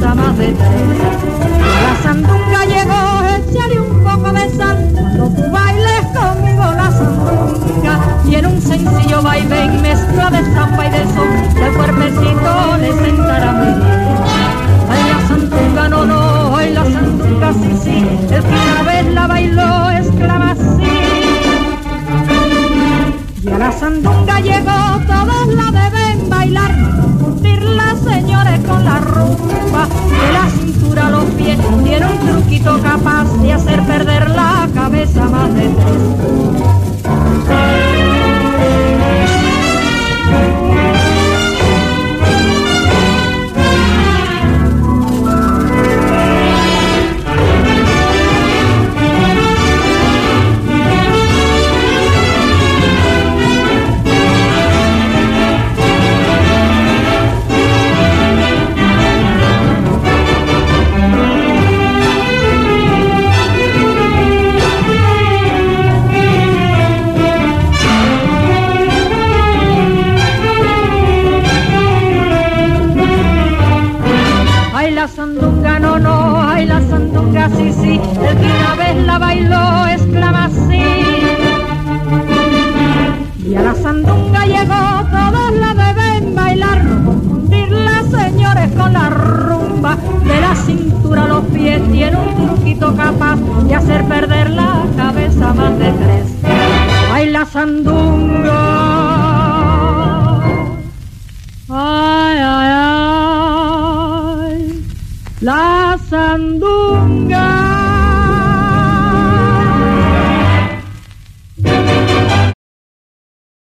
cabeza más de tres. La sandunga llegó, échale un poco de sal, cuando tú bailes conmigo la sandunga. Y en un sencillo baile y mezcla de zampa y de son, el cuerpecito le sentará muy bien. Ay, la sandunga no, no, ay, la sandunga sí, sí, el que una vez la bailó exclama así. Y a la sandunga llegó, todos la deben bailar, no confundirla, señores, con la rumba. De la cintura a los pies tiene un truquito capaz de hacer perder la cabeza más de tres. La sandunga no, no, ay la sandunga sí, sí, el que una vez la bailó exclama así. Y a la sandunga llegó, todos la deben bailar, no confundirla, señores, con la rumba. De la cintura a los pies tiene un truquito capaz de hacer perder la cabeza más de tres. Ay la sandunga, ay, ay, ay, la sandunga.